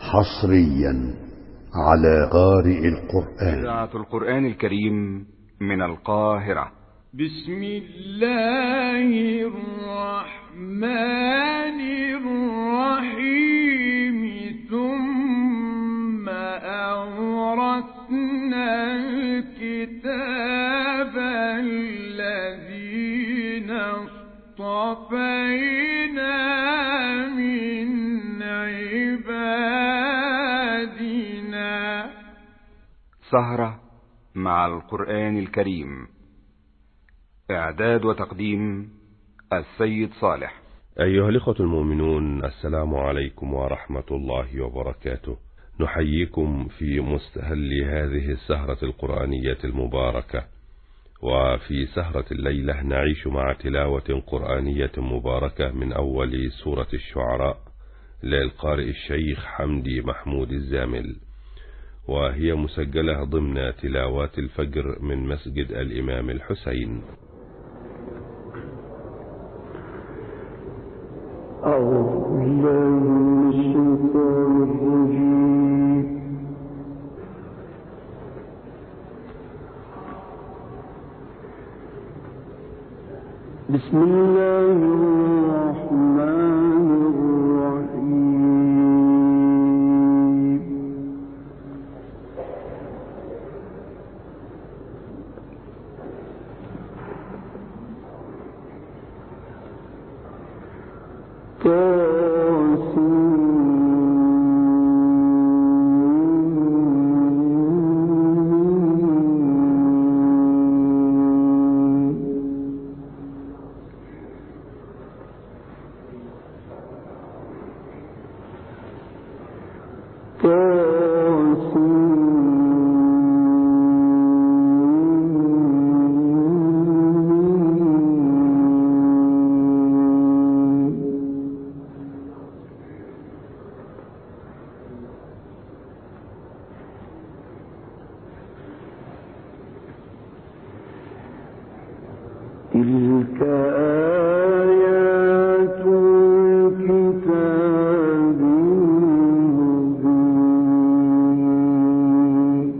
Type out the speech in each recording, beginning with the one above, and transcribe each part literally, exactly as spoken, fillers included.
حصريا على قارئ القرآن. إذاعة القرآن الكريم من القاهرة. بسم الله الرحمن الرحيم. ثم أورثنا الكتاب الذين اصطفينا من عبادنا. سهرة مع القرآن الكريم. إعداد وتقديم السيد صالح. أيها الإخوة المؤمنون، السلام عليكم ورحمة الله وبركاته. نحييكم في مستهل هذه السهرة القرآنية المباركة. وفي سهرة الليلة نعيش مع تلاوة قرآنية مباركة من أول سورة الشعراء للقارئ الشيخ حمدي محمود الزامل، وهي مسجلة ضمن تلاوات الفجر من مسجد الإمام الحسين. أعوذ بالله من الشيطان الرجيم. بسم الله الرحمن الرحيم. تلك آيات الكتاب المبين.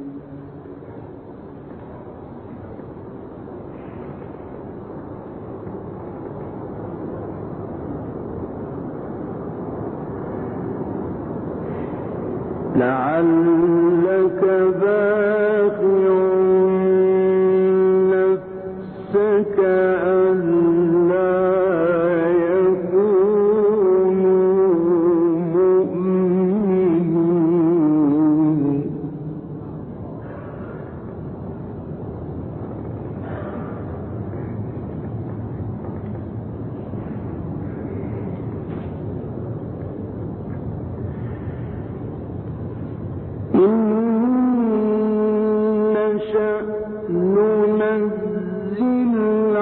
لعلك باخع كألا يكونوا مؤمنين. إن نشأ ننزل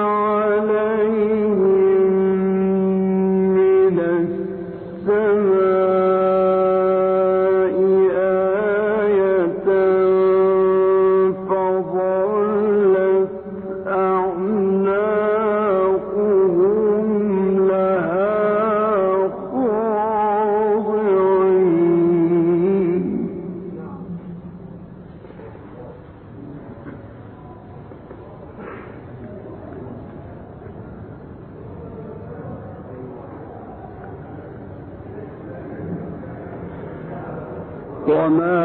وما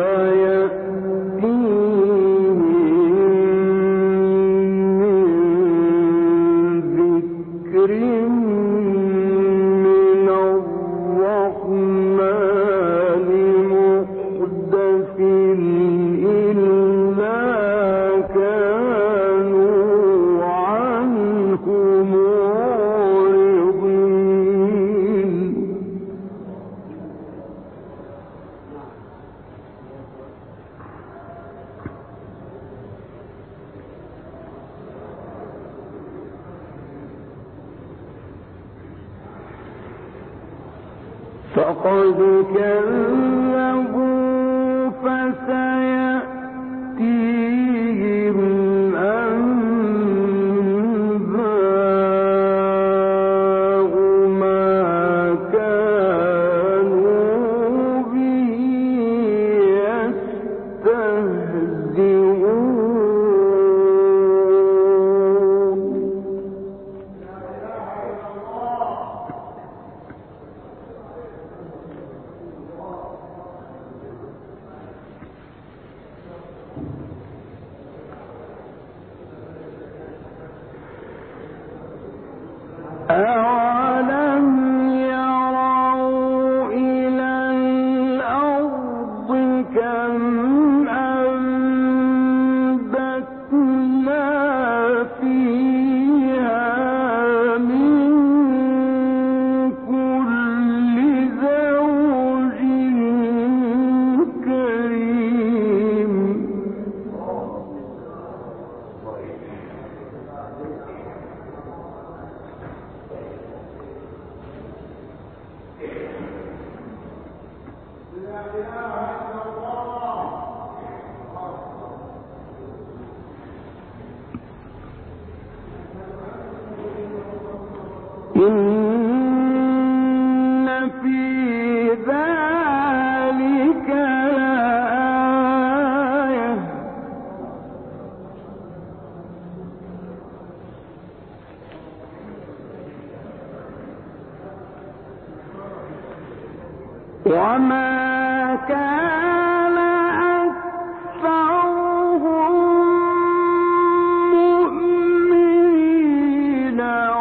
يأتيهم من ذكر من الرحمن محدث إلا كانوا عنه معرضين. فقد كذبوا فسيأتيهم أنباء ما كانوا به إن في ذلك لآية وما كان أكثرهم مؤمنين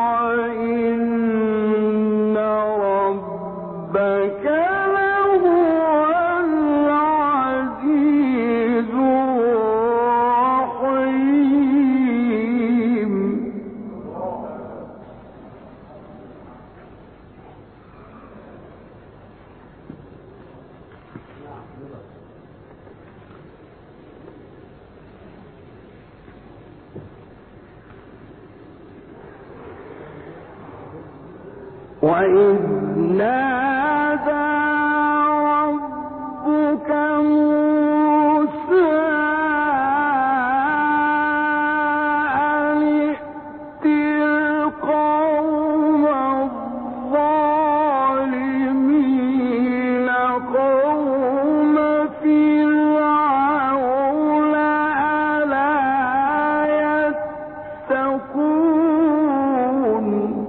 وإن ربك لهو العزيز الرحيم وإذ نادى ربك موسى أن ائت القوم الظالمين قوم فرعون ألا يتقون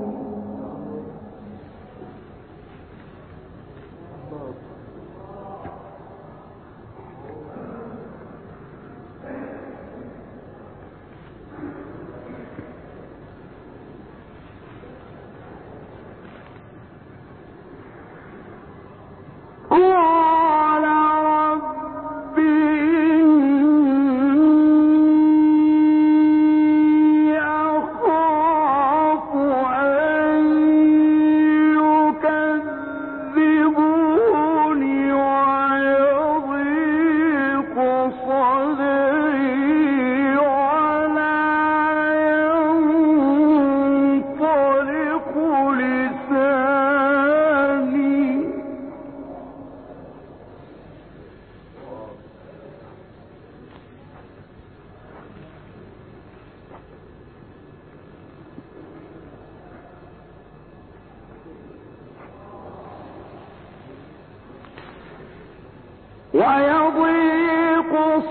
قال رب إني أخاف أن يكذبون ويضيق صدري ولا ينطلق لساني ويضيق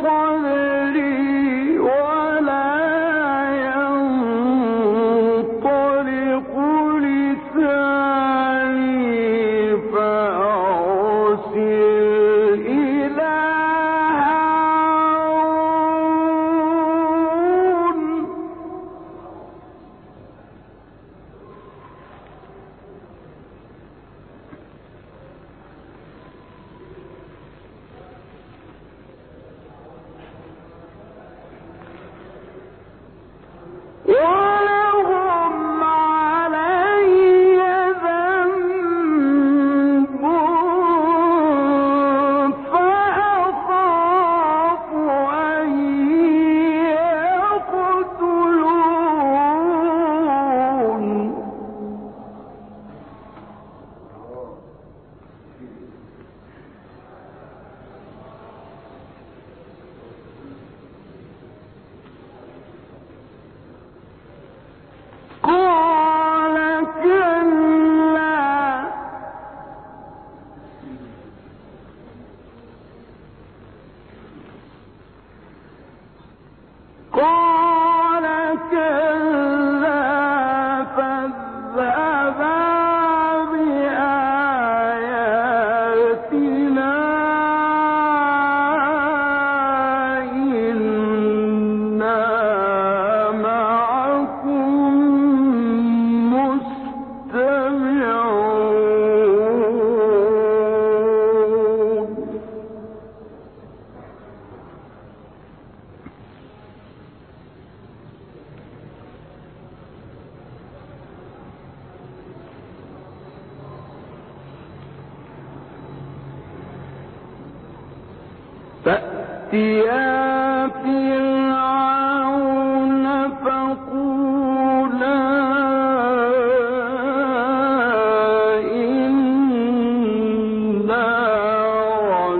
صدري ولا ينطلق لساني فأرسل إلى هارون ولهم علي ذنب فأخاف أن يقتلون قال كلا قال كلا فاذهبا بآياتنا إنا معكم مستمعون فأتيا فرعون فقولا إنا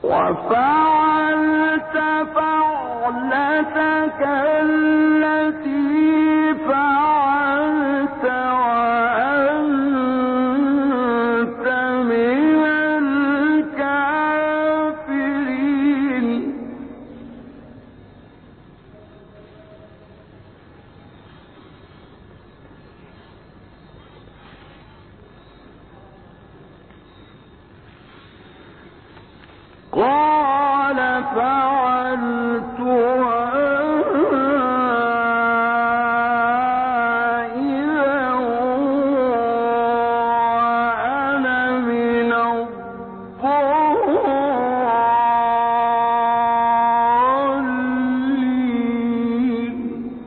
وفعلت فعلتك التي فعلت وأنت من الكافرين قال فعلتها إذا وأنا من الضالين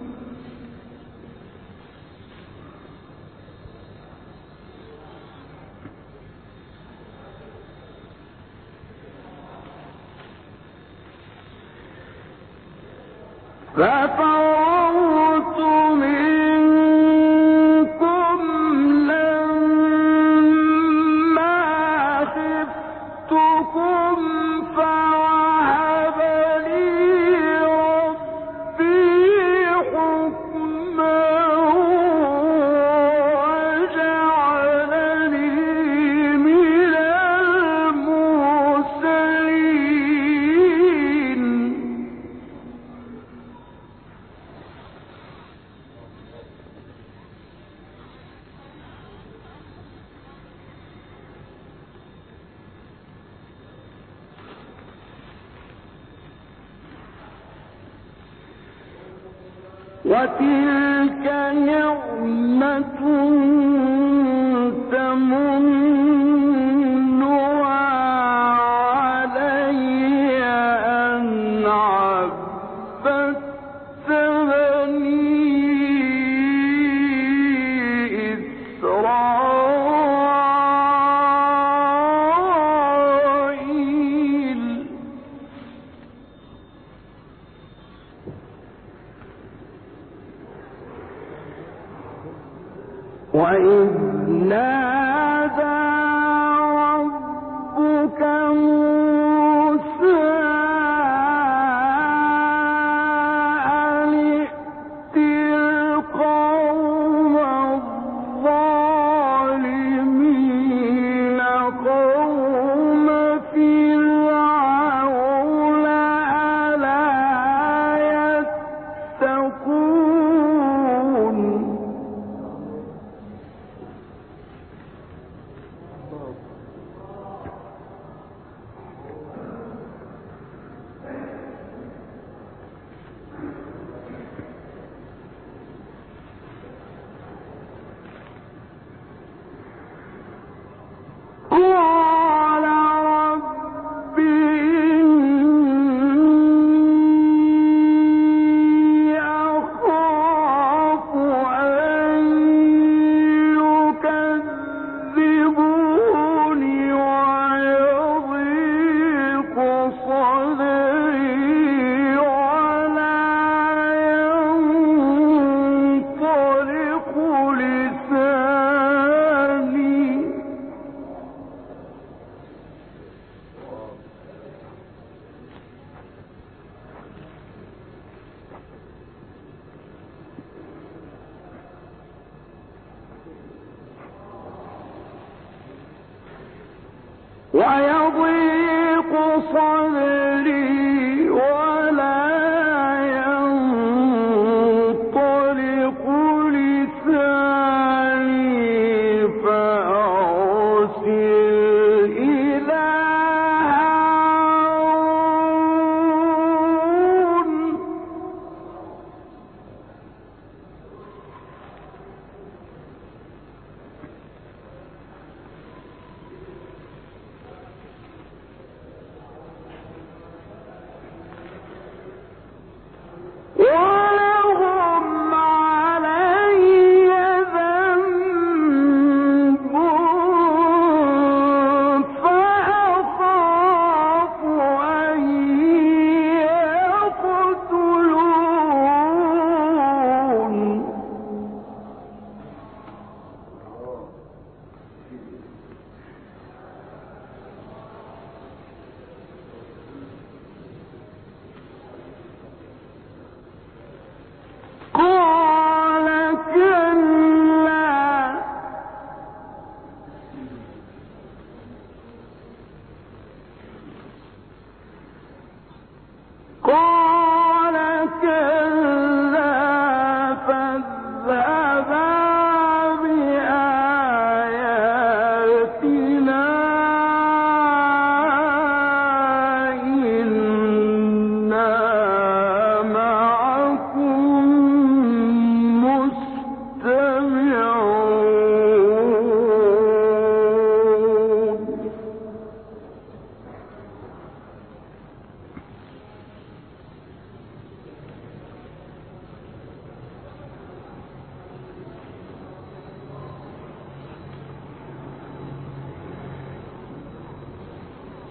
ففررت منكم لما خفتكم فوهب لي ربي حكما وجعلني من المرسلين وتلك نعمة تمنها علي أن عبدت بني إسرائيل وإذ نادى ربك موسى أن ائت القوم الظالمين قوم فرعون ألا يتقون قال رب إني أخاف أن يكذبون ويضيق صدري ولا ينطلق لساني ويضيق صدري ولا ينطلق لساني فأرسل إلى هارون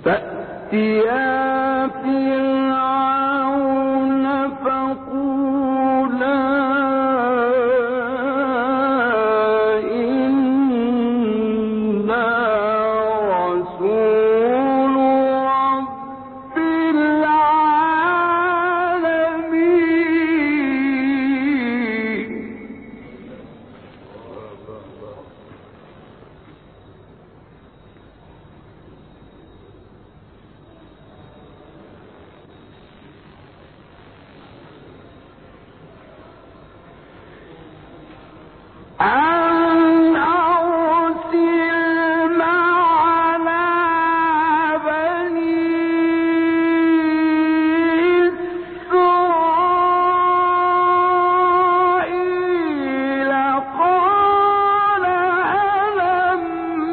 فأتيا فرعون فقولا إنا رسول رب العالمين. أن أرسل معنا بني إسرائيل قال ألم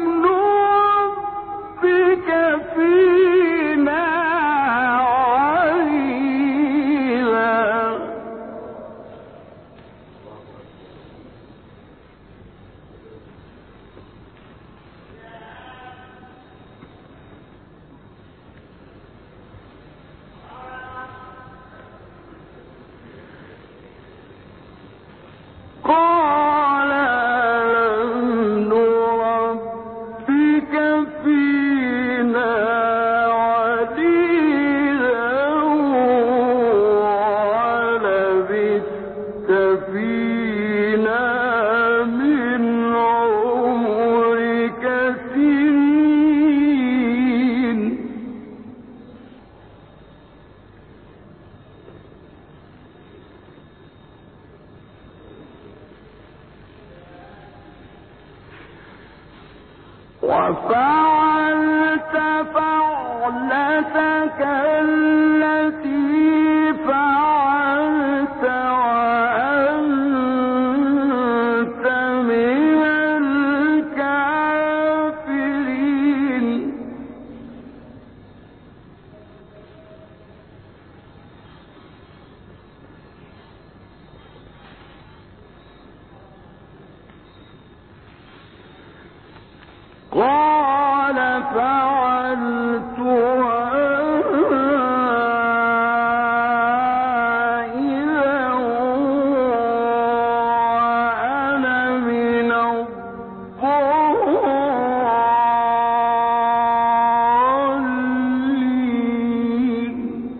نربك فينا وليدا قال ألم نربك فينا وليدا ولبثت فينا من عمرك سنين. وفعلت فعلتك التي فعلت وأنت من الكافرين. قال فعلتها إذا وأنا من الضالين.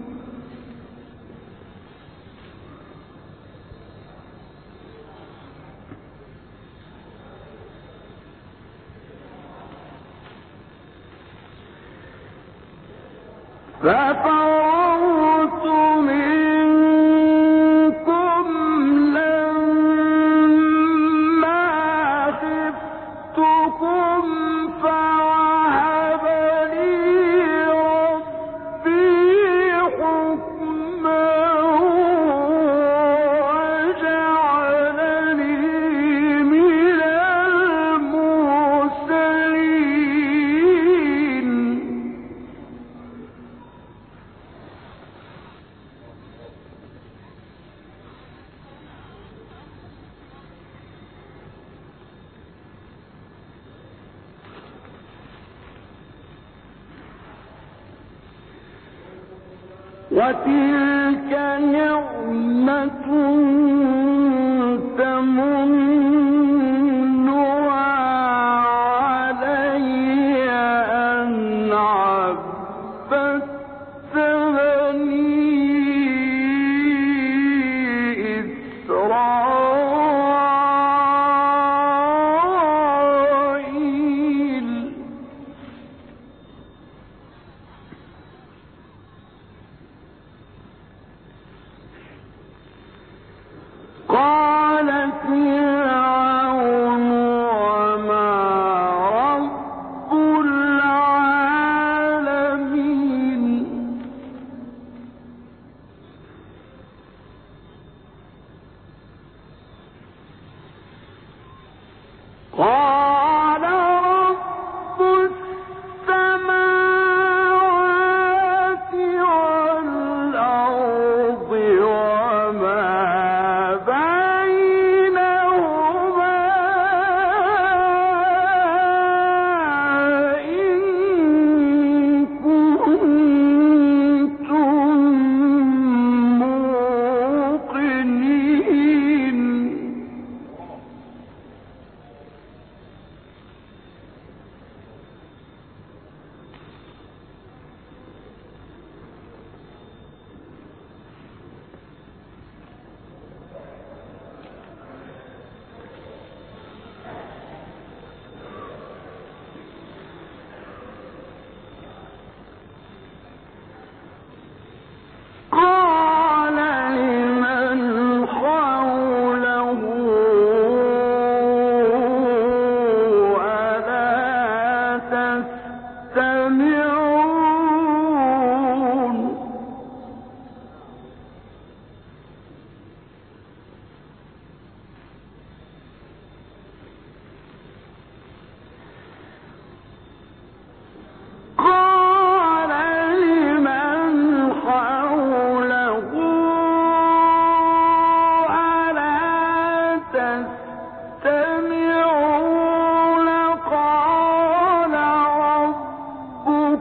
ففررت منكم لما خفتكم فوهب لي ربي حكما وجعلني من المرسلين. وتلك نعمة تمنها علي أن عبدت بني إسرائيل. قال فرعون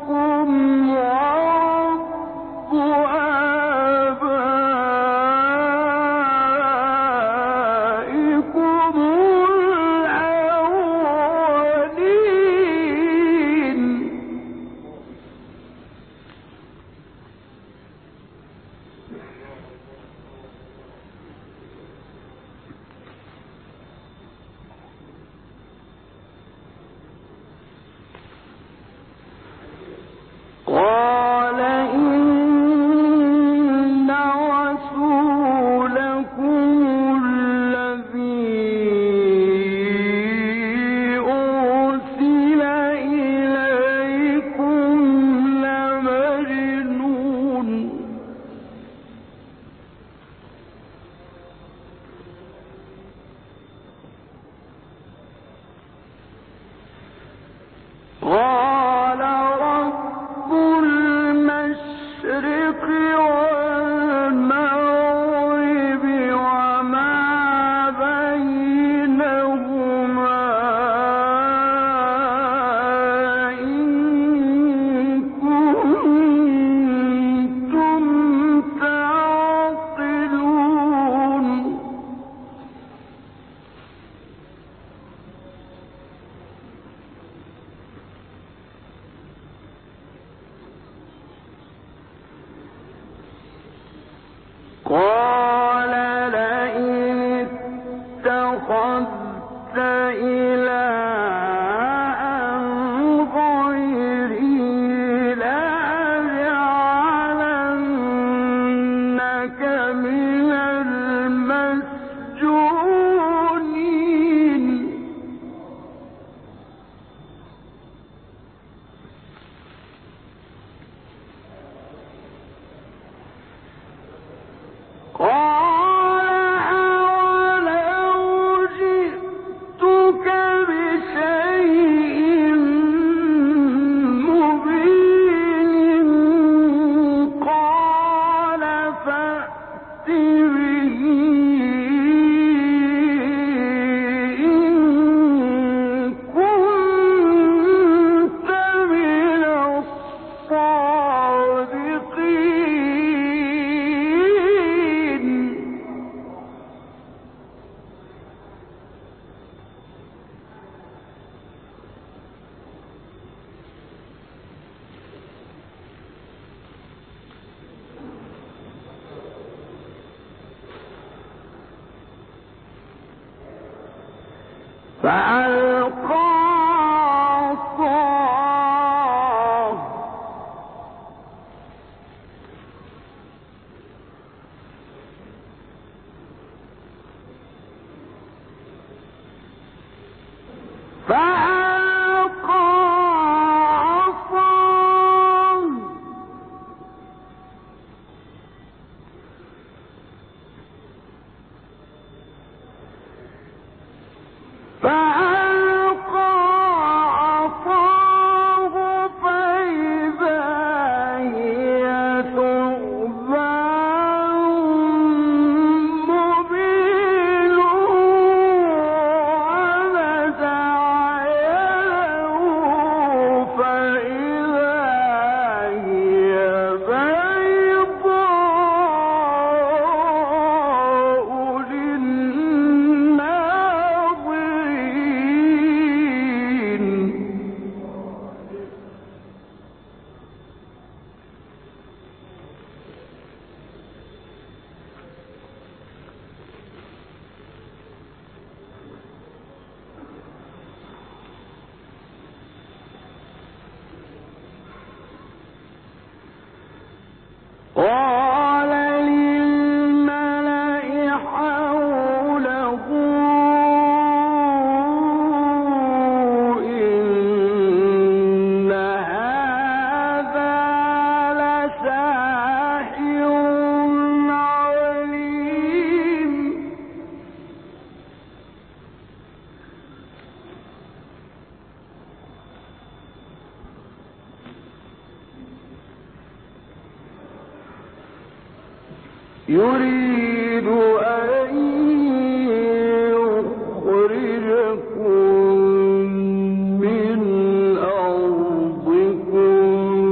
يريد أن يخرجكم من أرضكم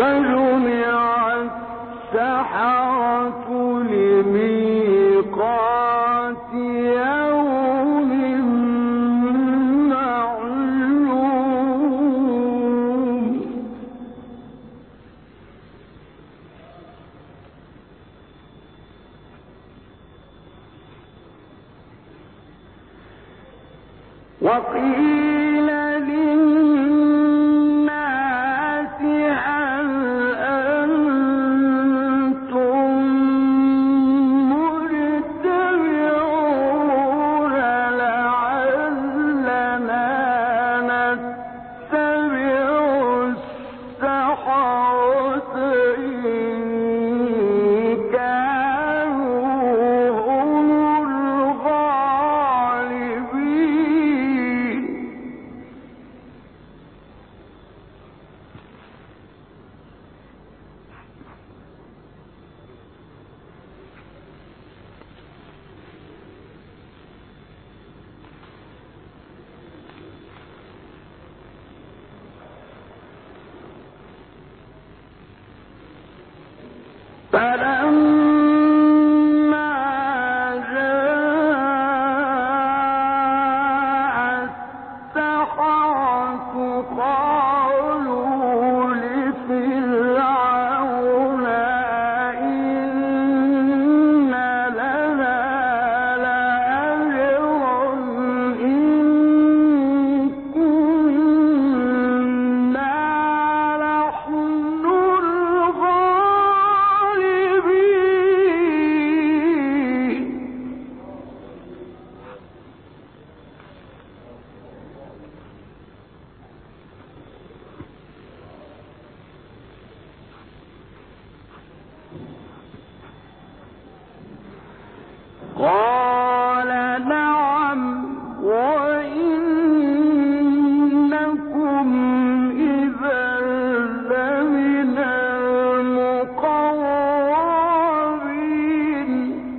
فجمع السحرة لميقات يوم معلوم وقيل للناس هل أنتم مجتمعون لعلنا نتبع السحرة إن كانوا هم الغالبين فلما جاء السحرة قالوا لفرعون إن لنا لأجرا إن كنا نحن الغالبين قال نعم وإنكم إذا لمن المقربين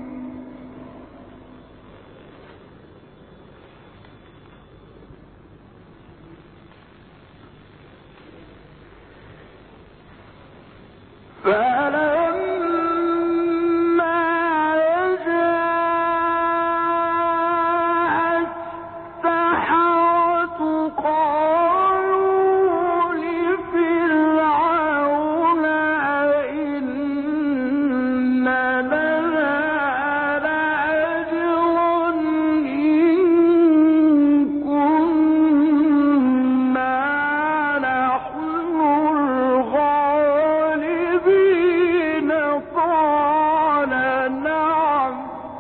فلما جاء السحرة قالوا لفرعون إن لنا لأجرا إن كنا نحن الغالبين قال نعم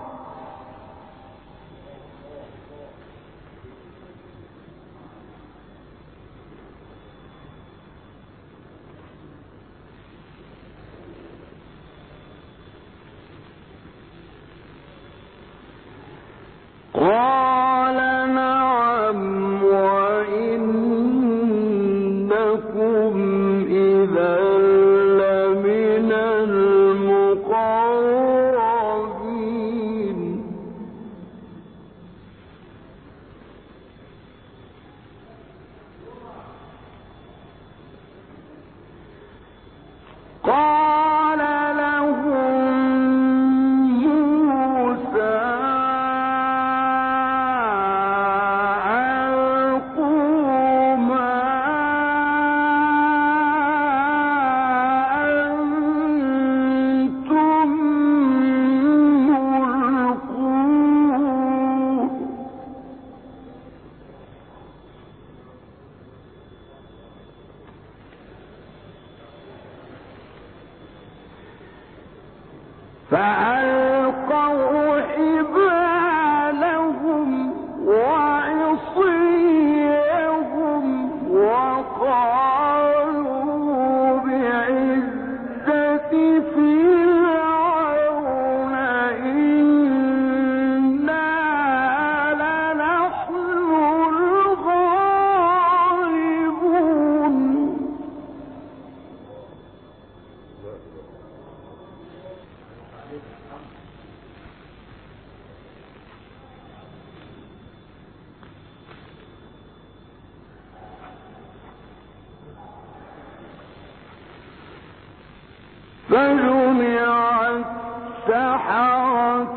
قال نعم وإنكم إذا لمن المقربين قال لهم موسى ألقوا ما أنتم ملقون فألقوا حبالهم وعصيهم وقالوا بعزة فرعون إنا لنحن الغالبون فجمع السحرة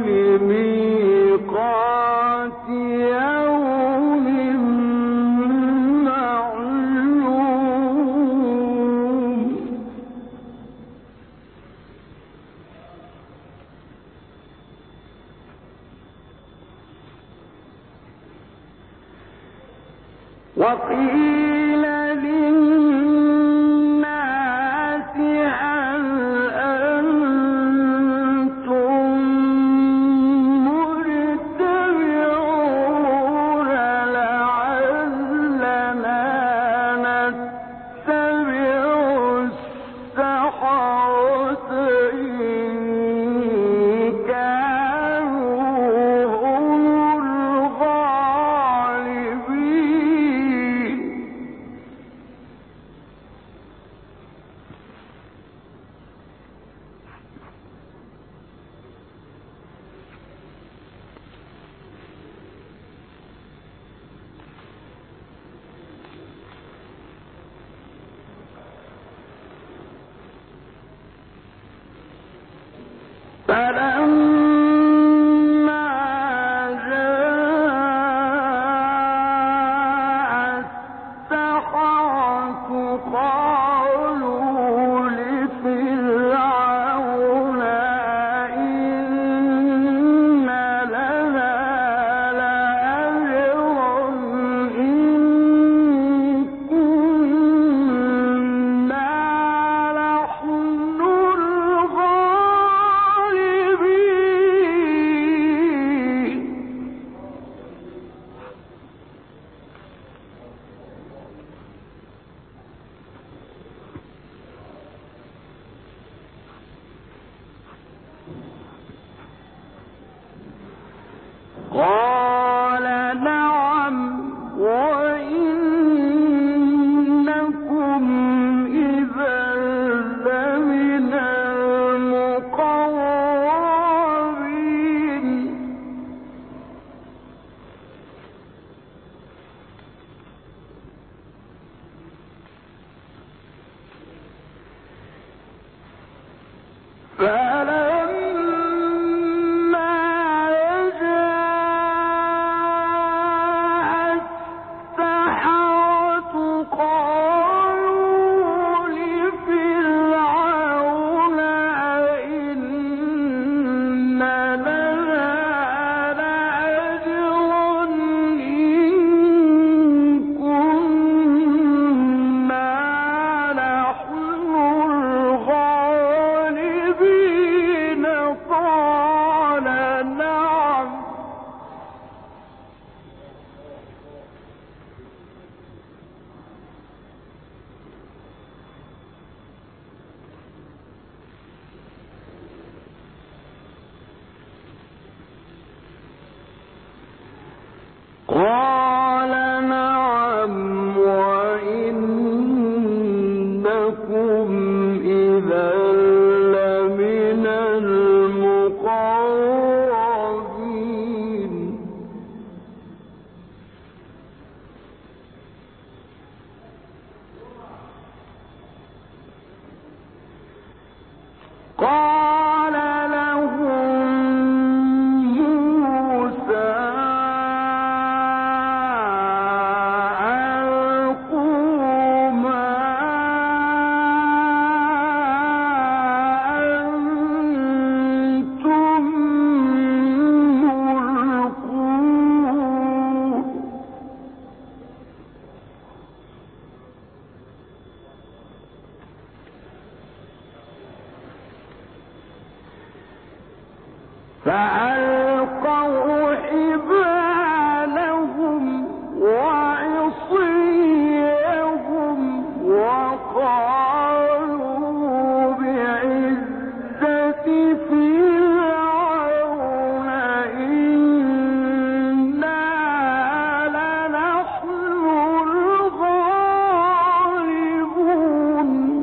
لميقات يوم معلوم وقيل للناس هل أنتم مجتمعون لعلنا نتبع السحرة إن كانوا هم الغالبين فلما جاء السحرة قالوا لفرعون إن لنا لأجرا إن كنا نحن الغالبين قال نعم وإنكم إذا لمن المقربين فلما جاء السحرة قالوا لفرعون إن لنا لأجرا إن كنا نحن الغالبين قال نعم قال نعم وإنكم إذا لمن المقربين قال لهم موسى ألقوا ما أنتم ملقون فألقوا حبالهم وعصيهم وقالوا بعزة فرعون إنا لنحن الغالبون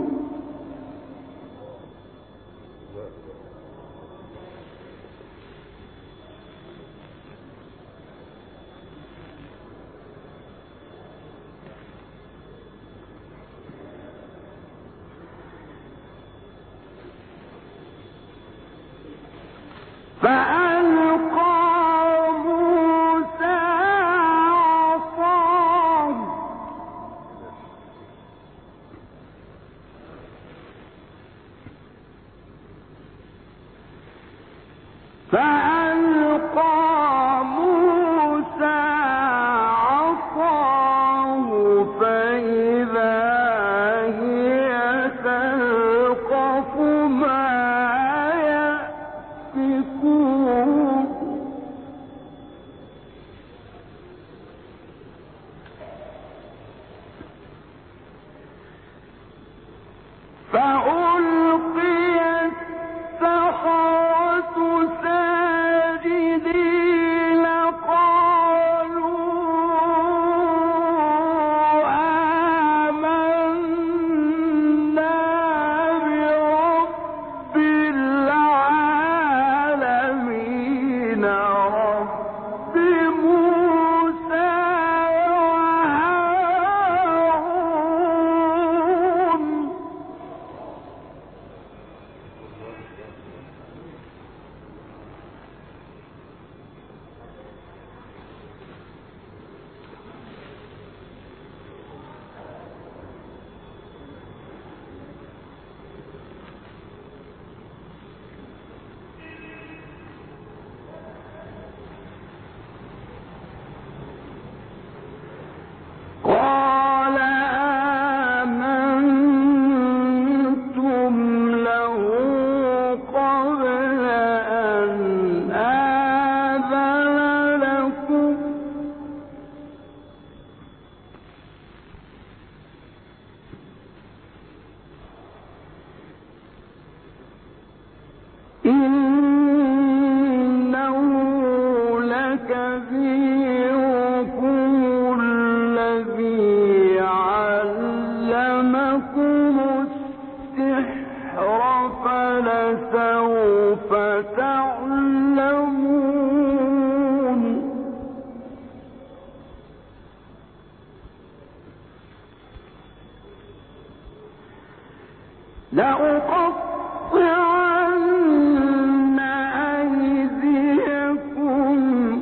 لأقطعن أيديكم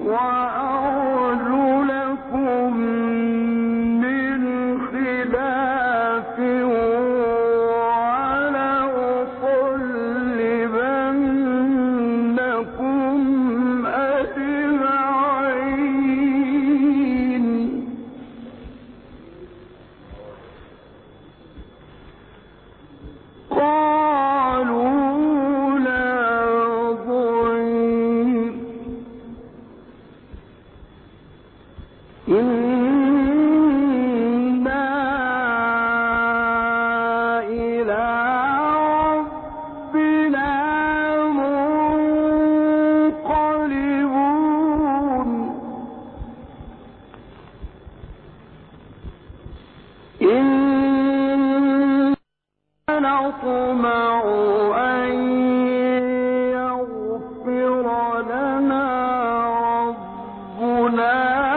وأرجلكم من خلاف ولأصلبنكم أجمعين. قالوا لا ضير إنا إلى ربنا منقلبون. نطمع أن يغفر لنا ربنا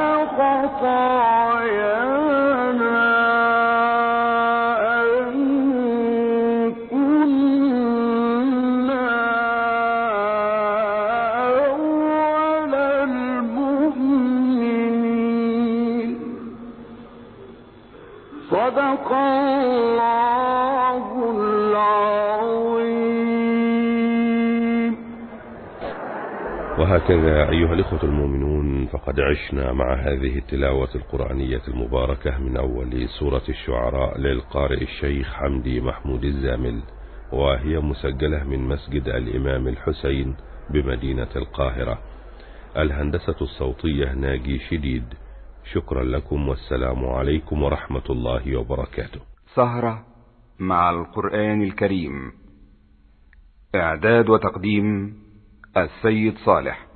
خطايانا أن كنا أول المؤمنين. صدق الله العظيم. وهكذا أيها الإخوة المؤمنون، فقد عشنا مع هذه التلاوة القرآنية المباركة من أول سورة الشعراء للقارئ الشيخ حمدي محمود الزامل، وهي مسجلة من مسجد الإمام الحسين بمدينة القاهرة. الهندسة الصوتية ناجي شديد. شكرا لكم، والسلام عليكم ورحمة الله وبركاته. سهرة مع القرآن الكريم. إعداد وتقديم السيد صالح.